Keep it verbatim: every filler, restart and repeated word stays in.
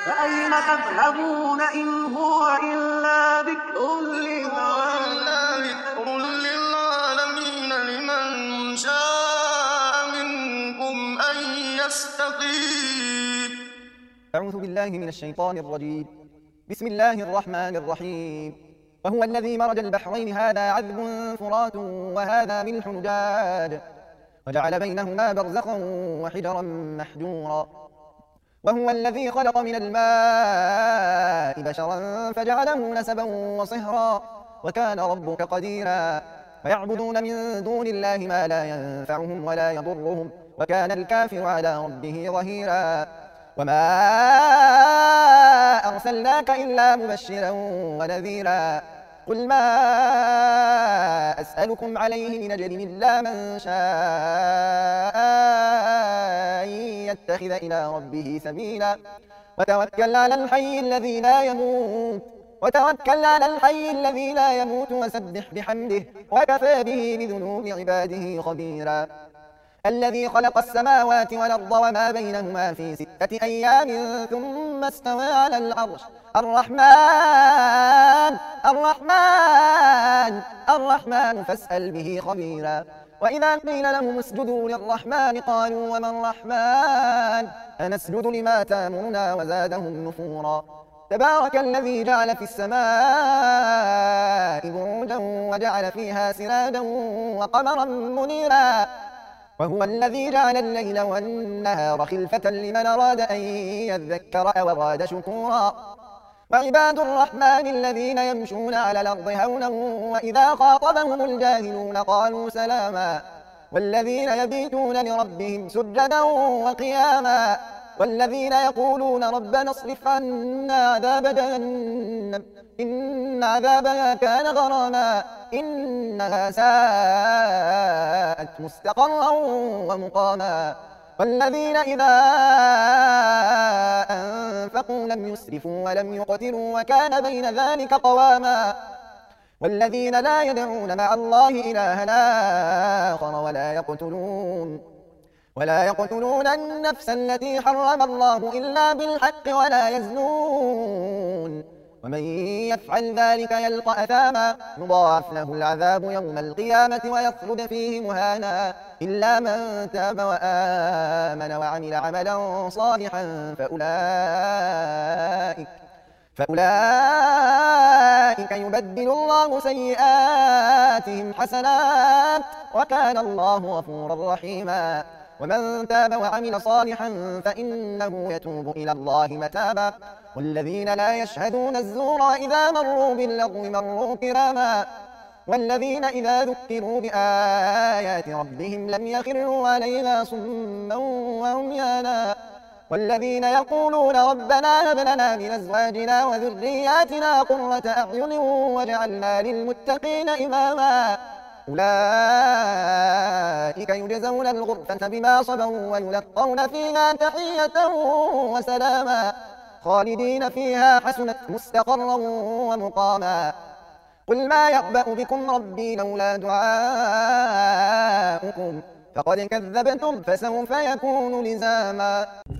فأين تذهبون إن هو إلا ذكر للعالمين لمن شاء منكم أن يستقيم. أعوذ بالله من الشيطان الرجيم. بسم الله الرحمن الرحيم. وهو الذي مرج البحرين هذا عذب فرات وهذا ملح نجاج وجعل بينهما برزخا وحجرا محجورا. وهو الذي خلق من الماء بشرا فجعله نسبا وصهرا وكان ربك قديرا. ويعبدون من دون الله ما لا ينفعهم ولا يضرهم وكان الكافر على ربه ظهيرا. وما أرسلناك إلا مبشرا ونذيرا. قل ما أسألكم عليه من أجر إلا من شاء أن يتخذ إلى ربه سبيلا. وتوكل على الحي الذي لا يموت وتوكل على الحي الذي لا يموت وسبح بحمده وكفى به بذنوب عباده خبيرا. الذي خلق السماوات والأرض وما بينهما في ستة أيام ثم استوى على العرش. الرحمن الرحمن الرحمن فاسأل به خبيرا. وإذا قيل لهم اسجدوا للرحمن قالوا وما الرحمن أنسجد لما تأمرنا وزادهم نفورا. تبارك الذي جعل في السماء بروجا وجعل فيها سراجا وقمرا منيرا. وهو الذي جعل الليل والنهار خلفة لمن أراد أن يذكر أو أراد شكورا. وعباد الرحمن الذين يمشون على الأرض هونا وإذا خاطبهم الجاهلون قالوا سلاما. والذين يبيتون لربهم سجدا وقياما. والذين يقولون ربنا اصرف عنا عذاب جهنم إن عذابها كان غراما إنها ساءت مستقرا ومقاما. والذين إذا أنفقوا لم يسرفوا ولم يقتروا وكان بين ذلك قواما. والذين لا يدعون مع الله إلها آخر ولا يقتلون ولا يقتلون النفس التي حرم الله إلا بالحق ولا يزنون ومن يفعل ذلك يلقى أثاما يضاعف له العذاب يوم القيامة ويخلد فيه مهانا إلا من تاب وآمن وعمل عملا صالحا فأولئك فأولئك يبدل الله سيئاتهم حسنات وكان الله غفورا رحيما. ومن تاب وعمل صالحا فإنه يتوب إلى الله متابا. والذين لا يشهدون الزور وإذا مروا باللغو مروا كراما. والذين إذا ذكروا بآيات ربهم لم يخروا عليها صما وعميانا. والذين يقولون ربنا هب لنا من أزواجنا وذرياتنا قرة أعين واجعلنا للمتقين إماما. أولئك يجزون الغرفة بما صبروا ويلقون فيها تحية وسلاما خالدين فيها حسنت مستقرا ومقاما. قل ما يعبأ بكم ربي لولا دعاؤكم فقد كذبتم فسوف يكون لزاما.